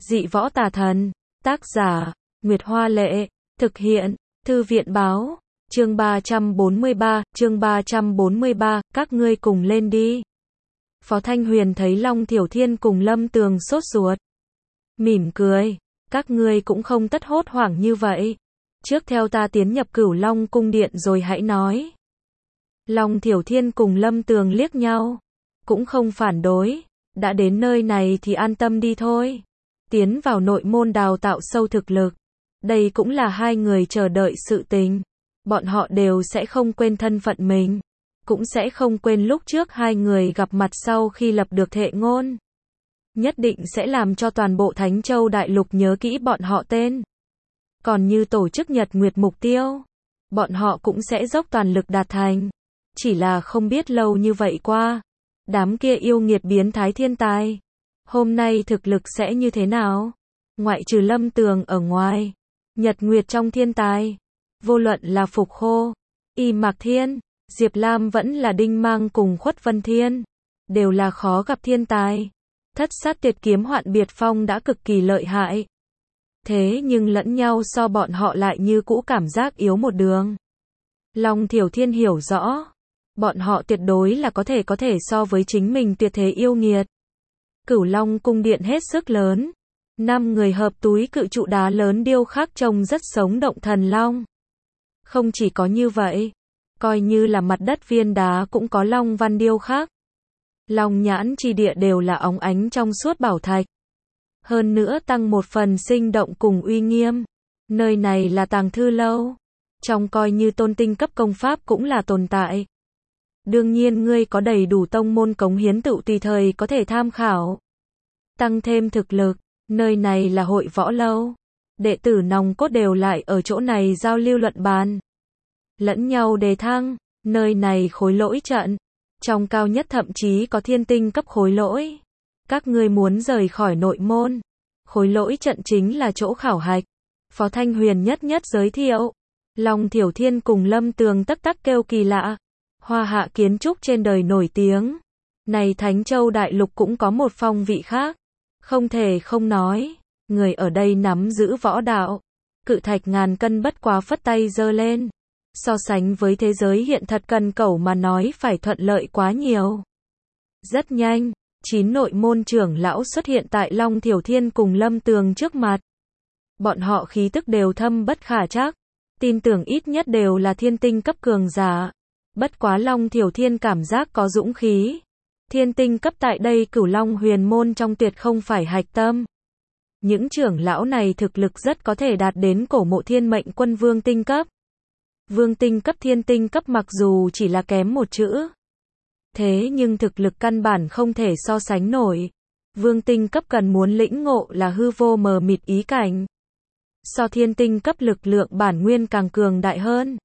Dị võ tà thần. Tác giả, Nguyệt Hoa Lệ. Thực hiện, Thư viện Báo. Chương 343, các ngươi cùng lên đi. Phó Thanh Huyền thấy Long Thiểu Thiên cùng Lâm Tường sốt ruột. Mỉm cười, các ngươi cũng không tất hốt hoảng như vậy. Trước theo ta tiến nhập Cửu Long cung điện rồi hãy nói. Long Thiểu Thiên cùng Lâm Tường liếc nhau, cũng không phản đối, đã đến nơi này thì an tâm đi thôi. Tiến vào nội môn đào tạo sâu thực lực, đây cũng là hai người chờ đợi sự tình. Bọn họ đều sẽ không quên thân phận mình, cũng sẽ không quên lúc trước hai người gặp mặt sau khi lập được thệ ngôn. Nhất định sẽ làm cho toàn bộ Thánh Châu Đại Lục nhớ kỹ bọn họ tên. Còn như tổ chức Nhật Nguyệt mục tiêu, bọn họ cũng sẽ dốc toàn lực đạt thành. Chỉ là không biết lâu như vậy qua, đám kia yêu nghiệt biến thái thiên tài, hôm nay thực lực sẽ như thế nào? Ngoại trừ Lâm Tường ở ngoài, Nhật Nguyệt trong thiên tài, vô luận là Phục Khô, Y Mạc Thiên, Diệp Lam vẫn là Đinh Mang cùng Khuất Vân Thiên, đều là khó gặp thiên tài. Thất sát tuyệt kiếm Hoạn Biệt Phong đã cực kỳ lợi hại. Thế nhưng lẫn nhau so bọn họ lại như cũ cảm giác yếu một đường. Long Thiểu Thiên hiểu rõ, bọn họ tuyệt đối là có thể so với chính mình tuyệt thế yêu nghiệt. Cửu Long cung điện hết sức lớn, 5 người hợp túi cự trụ đá lớn điêu khắc trông rất sống động thần long. Không chỉ có như vậy, coi như là mặt đất viên đá cũng có long văn điêu khắc. Long nhãn chi địa đều là óng ánh trong suốt bảo thạch. Hơn nữa tăng một phần sinh động cùng uy nghiêm. Nơi này là tàng thư lâu, trong coi như tôn tinh cấp công pháp cũng là tồn tại. Đương nhiên ngươi có đầy đủ tông môn cống hiến tự tùy thời có thể tham khảo. Tăng thêm thực lực, nơi này là hội võ lâu. Đệ tử nòng cốt đều lại ở chỗ này giao lưu luận bàn. Lẫn nhau đề thăng, nơi này khối lỗi trận. Trong cao nhất thậm chí có thiên tinh cấp khối lỗi. Các ngươi muốn rời khỏi nội môn, khối lỗi trận chính là chỗ khảo hạch. Phó Thanh Huyền nhất giới thiệu. Long Thiểu Thiên cùng Lâm Tường tắc kêu kỳ lạ. Hoa hạ kiến trúc trên đời nổi tiếng. Này Thánh Châu Đại Lục cũng có một phong vị khác. Không thể không nói, người ở đây nắm giữ võ đạo. Cự thạch ngàn cân bất quá phất tay giơ lên. So sánh với thế giới hiện thật cần cẩu mà nói phải thuận lợi quá nhiều. Rất nhanh, 9 nội môn trưởng lão xuất hiện tại Long Thiểu Thiên cùng Lâm Tường trước mặt. Bọn họ khí tức đều thâm bất khả trắc, tin tưởng ít nhất đều là thiên tinh cấp cường giả. Bất quá Long Thiểu Thiên cảm giác có dũng khí. Thiên tinh cấp tại đây Cửu Long huyền môn trong tuyệt không phải hạch tâm. Những trưởng lão này thực lực rất có thể đạt đến cổ mộ thiên mệnh quân vương tinh cấp. Vương tinh cấp thiên tinh cấp mặc dù chỉ là kém một chữ. Thế nhưng thực lực căn bản không thể so sánh nổi. Vương tinh cấp cần muốn lĩnh ngộ là hư vô mờ mịt ý cảnh. So thiên tinh cấp lực lượng bản nguyên càng cường đại hơn.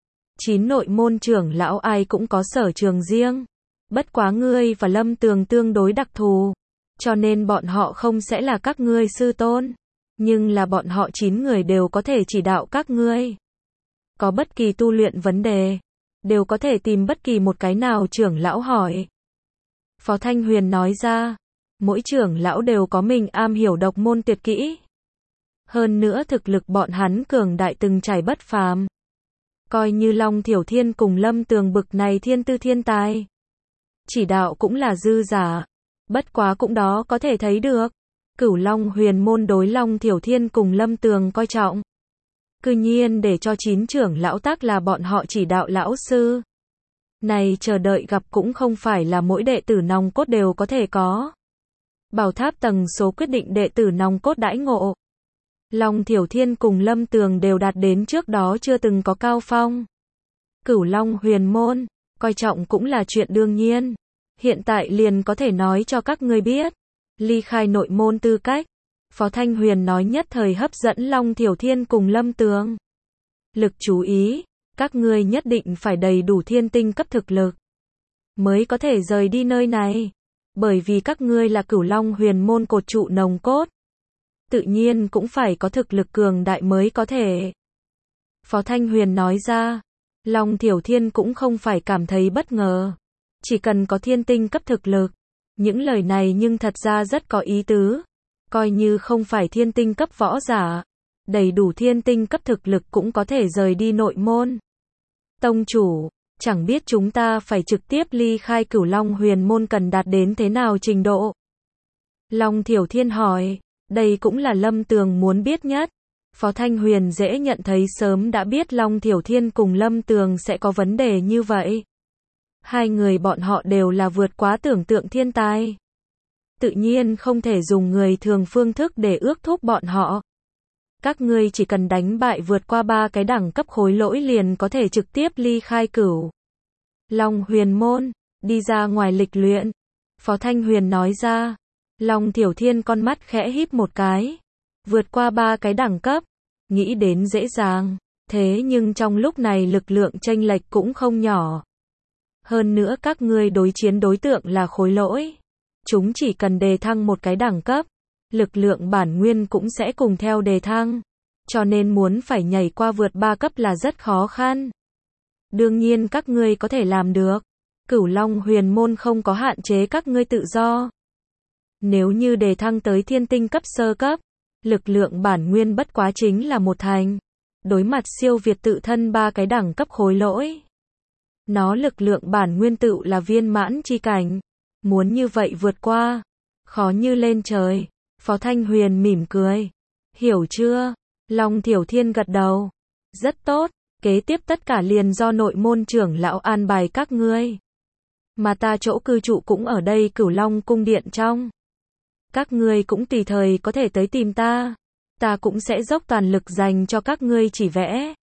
9 nội môn trưởng lão ai cũng có sở trường riêng. Bất quá ngươi và Lâm Tường tương đối đặc thù, cho nên bọn họ không sẽ là các ngươi sư tôn. Nhưng là bọn họ 9 người đều có thể chỉ đạo các ngươi. Có bất kỳ tu luyện vấn đề, đều có thể tìm bất kỳ một cái nào trưởng lão hỏi. Phó Thanh Huyền nói ra, mỗi trưởng lão đều có mình am hiểu độc môn tuyệt kỹ. Hơn nữa thực lực bọn hắn cường đại từng trải bất phàm. Coi như Long Thiểu Thiên cùng Lâm Tường bực này thiên tư thiên tài. Chỉ đạo cũng là dư giả. Bất quá cũng đó có thể thấy được. Cửu Long huyền môn đối Long Thiểu Thiên cùng Lâm Tường coi trọng. Cư nhiên để cho 9 trưởng lão tác là bọn họ chỉ đạo lão sư. Này chờ đợi gặp cũng không phải là mỗi đệ tử nòng cốt đều có thể có. Bảo tháp tầng số quyết định đệ tử nòng cốt đãi ngộ. Long Thiểu Thiên cùng Lâm Tường đều đạt đến trước đó chưa từng có cao phong. Cửu Long huyền môn, coi trọng cũng là chuyện đương nhiên. Hiện tại liền có thể nói cho các ngươi biết. Ly khai nội môn tư cách. Phó Thanh Huyền nói nhất thời hấp dẫn Long Thiểu Thiên cùng Lâm Tường. Lực chú ý, các ngươi nhất định phải đầy đủ thiên tinh cấp thực lực. Mới có thể rời đi nơi này. Bởi vì các ngươi là Cửu Long huyền môn cột trụ nòng cốt. Tự nhiên cũng phải có thực lực cường đại mới có thể. Phó Thanh Huyền nói ra, Long Thiểu Thiên cũng không phải cảm thấy bất ngờ. Chỉ cần có thiên tinh cấp thực lực. Những lời này nhưng thật ra rất có ý tứ. Coi như không phải thiên tinh cấp võ giả, đầy đủ thiên tinh cấp thực lực cũng có thể rời đi nội môn. Tông chủ, chẳng biết chúng ta phải trực tiếp ly khai Cửu Long Huyền môn cần đạt đến thế nào trình độ? Long Thiểu Thiên hỏi, đây cũng là Lâm Tường muốn biết nhất. Phó Thanh Huyền dễ nhận thấy sớm đã biết Long Thiểu Thiên cùng Lâm Tường sẽ có vấn đề như vậy. Hai người bọn họ đều là vượt quá tưởng tượng thiên tài. Tự nhiên không thể dùng người thường phương thức để ước thúc bọn họ. Các ngươi chỉ cần đánh bại vượt qua 3 cái đẳng cấp khối lỗi liền có thể trực tiếp ly khai Cửu Long Huyền môn, đi ra ngoài lịch luyện. Phó Thanh Huyền nói ra. Long Thiểu Thiên con mắt khẽ híp một cái. Vượt qua 3 cái đẳng cấp, nghĩ đến dễ dàng, thế nhưng trong lúc này lực lượng chênh lệch cũng không nhỏ. Hơn nữa các ngươi đối chiến đối tượng là khối lỗi. Chúng chỉ cần đề thăng một cái đẳng cấp, lực lượng bản nguyên cũng sẽ cùng theo đề thăng. Cho nên muốn phải nhảy qua vượt 3 cấp là rất khó khăn. Đương nhiên các ngươi có thể làm được. Cửu Long Huyền môn không có hạn chế các ngươi tự do. Nếu như đề thăng tới thiên tinh cấp sơ cấp, lực lượng bản nguyên bất quá chính là một thành. Đối mặt siêu việt tự thân 3 cái đẳng cấp khối lỗi. Nó lực lượng bản nguyên tự là viên mãn chi cảnh. Muốn như vậy vượt qua, khó như lên trời. Phó Thanh Huyền mỉm cười. Hiểu chưa? Long Thiểu Thiên gật đầu. Rất tốt, kế tiếp tất cả liền do nội môn trưởng lão an bài các ngươi. Mà ta chỗ cư trụ cũng ở đây Cửu Long cung điện trong. Các ngươi cũng tùy thời có thể tới tìm ta. Ta cũng sẽ dốc toàn lực dành cho các ngươi chỉ vẽ.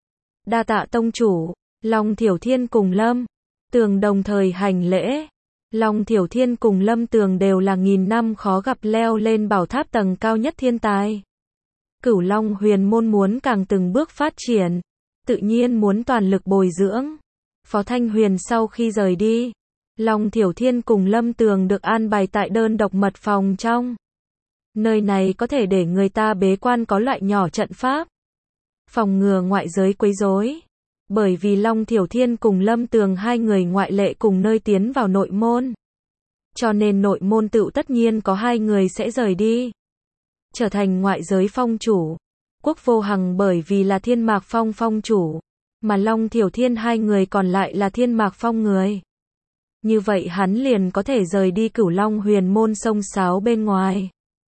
Đa tạ tông chủ. Long Thiểu Thiên cùng Lâm Tường đồng thời hành lễ. Long Thiểu Thiên cùng Lâm Tường đều là nghìn năm khó gặp leo lên bảo tháp tầng cao nhất thiên tài. Cửu Long Huyền môn muốn càng từng bước phát triển, tự nhiên muốn toàn lực bồi dưỡng. Phó Thanh Huyền sau khi rời đi, Long Thiểu Thiên cùng Lâm Tường được an bài tại đơn độc mật phòng trong. Nơi này có thể để người ta bế quan có loại nhỏ trận pháp, phòng ngừa ngoại giới quấy rối. Bởi vì Long Thiểu Thiên cùng Lâm Tường hai người ngoại lệ cùng nơi tiến vào nội môn. Cho nên nội môn tự tất nhiên có hai người sẽ rời đi. Trở thành ngoại giới phong chủ. Quốc Vô Hằng bởi vì là Thiên Mạc Phong phong chủ. Mà Long Thiểu Thiên hai người còn lại là Thiên Mạc Phong người. Như vậy hắn liền có thể rời đi Cửu Long Huyền môn sông sáo bên ngoài.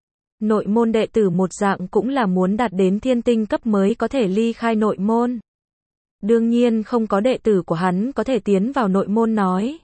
Nội môn đệ tử một dạng cũng là muốn đạt đến thiên tinh cấp mới có thể ly khai nội môn. Đương nhiên không có đệ tử của hắn có thể tiến vào nội môn nói.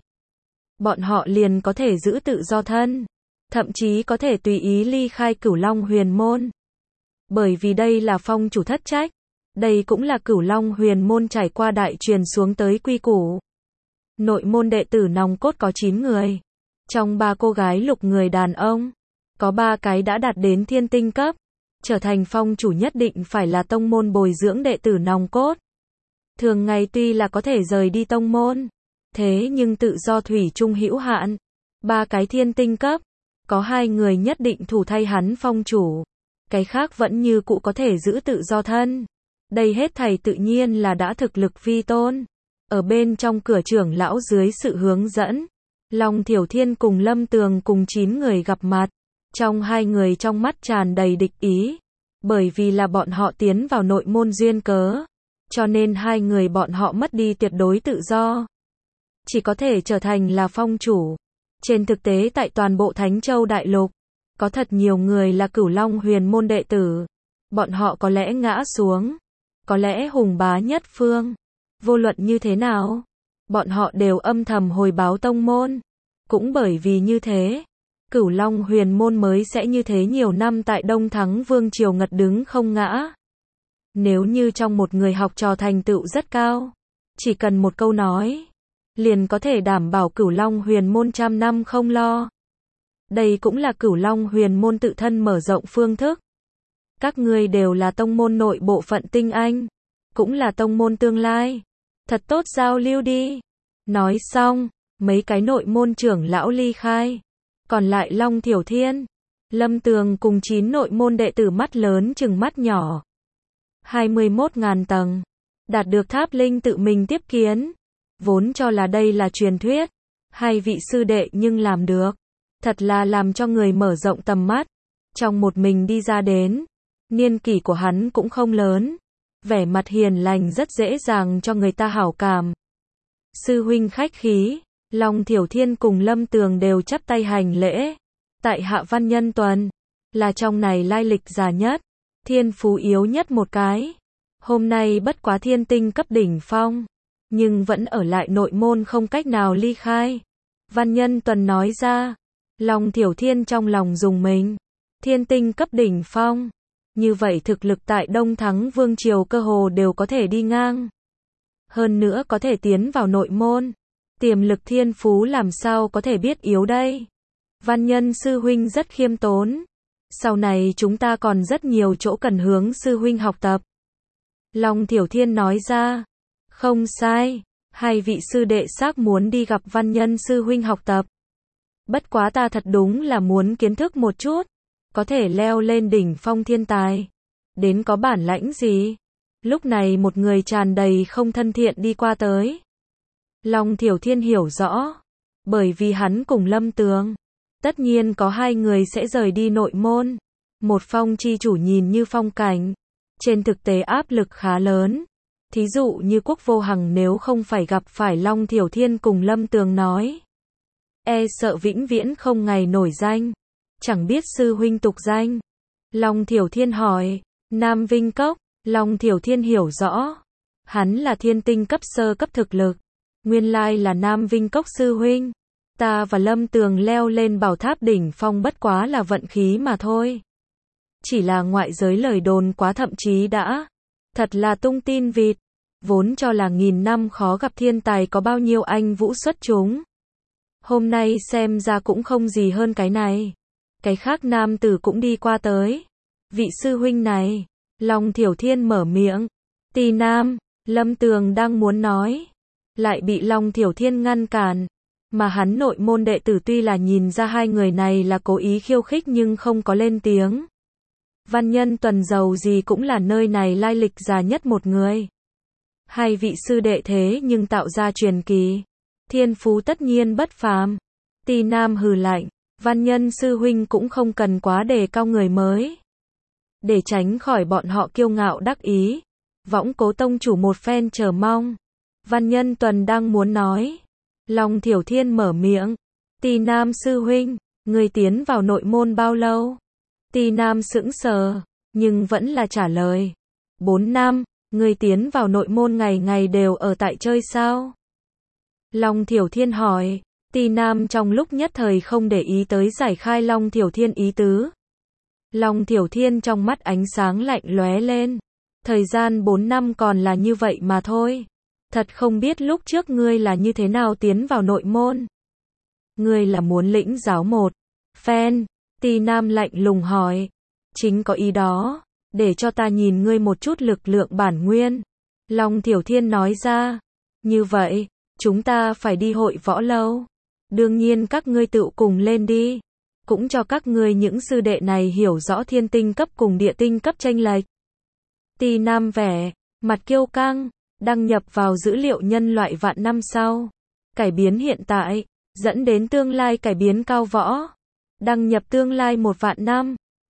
Bọn họ liền có thể giữ tự do thân. Thậm chí có thể tùy ý ly khai Cửu Long Huyền môn. Bởi vì đây là phong chủ thất trách. Đây cũng là Cửu Long Huyền môn trải qua đại truyền xuống tới quy củ. Nội môn đệ tử nòng cốt có 9 người. Trong 3 cô gái lục người đàn ông. Có 3 cái đã đạt đến thiên tinh cấp. Trở thành phong chủ nhất định phải là tông môn bồi dưỡng đệ tử nòng cốt. Thường ngày tuy là có thể rời đi tông môn, thế nhưng tự do thủy chung hữu hạn. 3 cái thiên tinh cấp, có 2 người nhất định thủ thay hắn phong chủ, cái khác vẫn như cũ có thể giữ tự do thân. Đây hết thảy tự nhiên là đã thực lực vi tôn. Ở bên trong cửa trưởng lão dưới sự hướng dẫn, Long Thiểu Thiên cùng Lâm Tường cùng 9 người gặp mặt. Trong 2 người trong mắt tràn đầy địch ý, bởi vì là bọn họ tiến vào nội môn duyên cớ. Cho nên 2 người bọn họ mất đi tuyệt đối tự do. Chỉ có thể trở thành là phong chủ. Trên thực tế tại toàn bộ Thánh Châu Đại Lục, có thật nhiều người là Cửu Long Huyền môn đệ tử. Bọn họ có lẽ ngã xuống, có lẽ hùng bá nhất phương. Vô luận như thế nào, bọn họ đều âm thầm hồi báo tông môn. Cũng bởi vì như thế, Cửu Long Huyền môn mới sẽ như thế nhiều năm tại Đông Thắng Vương triều ngật đứng không ngã. Nếu như trong một người học trò thành tựu rất cao, chỉ cần một câu nói, liền có thể đảm bảo Cửu Long Huyền môn trăm năm không lo. Đây cũng là Cửu Long Huyền môn tự thân mở rộng phương thức. Các ngươi đều là tông môn nội bộ phận tinh anh, cũng là tông môn tương lai. Thật tốt giao lưu đi. Nói xong, mấy cái nội môn trưởng lão ly khai. Còn lại Long Thiểu Thiên, Lâm Tường cùng 9 nội môn đệ tử mắt lớn chừng mắt nhỏ. 21.000 tầng. Đạt được tháp linh tự mình tiếp kiến. Vốn cho là đây là truyền thuyết. Hai vị sư đệ nhưng làm được. Thật là làm cho người mở rộng tầm mắt. trong một mình đi ra đến. Niên kỷ của hắn cũng không lớn, vẻ mặt hiền lành rất dễ dàng cho người ta hảo cảm. Sư huynh khách khí, Long Thiểu Thiên cùng Lâm Tường đều chắp tay hành lễ. Tại hạ Văn Nhân Tuần, là trong này lai lịch già nhất, thiên phú yếu nhất một cái. Hôm nay bất quá thiên tinh cấp đỉnh phong, nhưng vẫn ở lại nội môn không cách nào ly khai. Văn Nhân Tuần nói ra, Long Thiểu Thiên trong lòng rùng mình. Thiên tinh cấp đỉnh phong, như vậy thực lực tại Đông Thắng Vương Triều cơ hồ đều có thể đi ngang. Hơn nữa có thể tiến vào nội môn, tiềm lực thiên phú làm sao có thể biết yếu đây. Văn Nhân sư huynh rất khiêm tốn, sau này chúng ta còn rất nhiều chỗ cần hướng sư huynh học tập. Long Thiểu Thiên nói ra, không sai, hai vị sư đệ xác muốn đi gặp Văn Nhân sư huynh học tập. Bất quá ta thật đúng là muốn kiến thức một chút, có thể leo lên đỉnh phong thiên tài, đến có bản lãnh gì. Lúc này một người tràn đầy không thân thiện đi qua tới. Long Thiểu Thiên hiểu rõ, bởi vì hắn cùng Lâm Tường, tất nhiên có hai người sẽ rời đi nội môn. Một phong chi chủ nhìn như phong cảnh, trên thực tế áp lực khá lớn. Thí dụ như Quốc Vô Hằng nếu không phải gặp phải Long Thiểu Thiên cùng Lâm Tường nói, e sợ vĩnh viễn không ngày nổi danh. Chẳng biết sư huynh tục danh. Long Thiểu Thiên hỏi, Nam Vinh Cốc. Long Thiểu Thiên hiểu rõ, hắn là thiên tinh cấp sơ cấp thực lực, nguyên lai là Nam Vinh Cốc sư huynh. Ta và Lâm Tường leo lên bảo tháp đỉnh phong bất quá là vận khí mà thôi. Chỉ là ngoại giới lời đồn quá, thậm chí đã thật là tung tin vịt, vốn cho là nghìn năm khó gặp thiên tài có bao nhiêu anh vũ xuất chúng. Hôm nay xem ra cũng không gì hơn cái này. Cái khác nam tử cũng đi qua tới. Vị sư huynh này, Long Thiểu Thiên mở miệng. Tì Nam, Lâm Tường đang muốn nói, lại bị Long Thiểu Thiên ngăn cản. Mà hắn nội môn đệ tử tuy là nhìn ra hai người này là cố ý khiêu khích nhưng không có lên tiếng. Văn Nhân Tuần giàu gì cũng là nơi này lai lịch già nhất một người. Hai vị sư đệ thế nhưng tạo ra truyền kỳ, thiên phú tất nhiên bất phàm. Tì Nam hừ lạnh, Văn Nhân sư huynh cũng không cần quá đề cao người mới, để tránh khỏi bọn họ kiêu ngạo đắc ý. Võng Cố tông chủ một phen chờ mong. Văn Nhân Tuần đang muốn nói, Long Thiểu Thiên mở miệng. Tì Nam sư huynh, người tiến vào nội môn bao lâu? Tì Nam sững sờ, nhưng vẫn là trả lời. 4 năm, người tiến vào nội môn ngày ngày đều ở tại chơi sao? Long Thiểu Thiên hỏi. Tì Nam trong lúc nhất thời không để ý tới giải khai Long Thiểu Thiên ý tứ. Long Thiểu Thiên trong mắt ánh sáng lạnh lóe lên. Thời gian 4 năm còn là như vậy mà thôi. Thật không biết lúc trước ngươi là như thế nào tiến vào nội môn. Ngươi là muốn lĩnh giáo một phen? Tì Nam lạnh lùng hỏi. Chính có ý đó, để cho ta nhìn ngươi một chút lực lượng bản nguyên. Long Thiểu Thiên nói ra. Như vậy, chúng ta phải đi hội võ lâu. Đương nhiên các ngươi tự cùng lên đi. Cũng cho các ngươi những sư đệ này hiểu rõ thiên tinh cấp cùng địa tinh cấp chênh lệch. Tì Nam vẻ mặt kiêu căng, đăng nhập vào dữ liệu nhân loại vạn năm sau. Cải biến hiện tại, dẫn đến tương lai cải biến cao võ. Đăng nhập tương lai 1 vạn năm.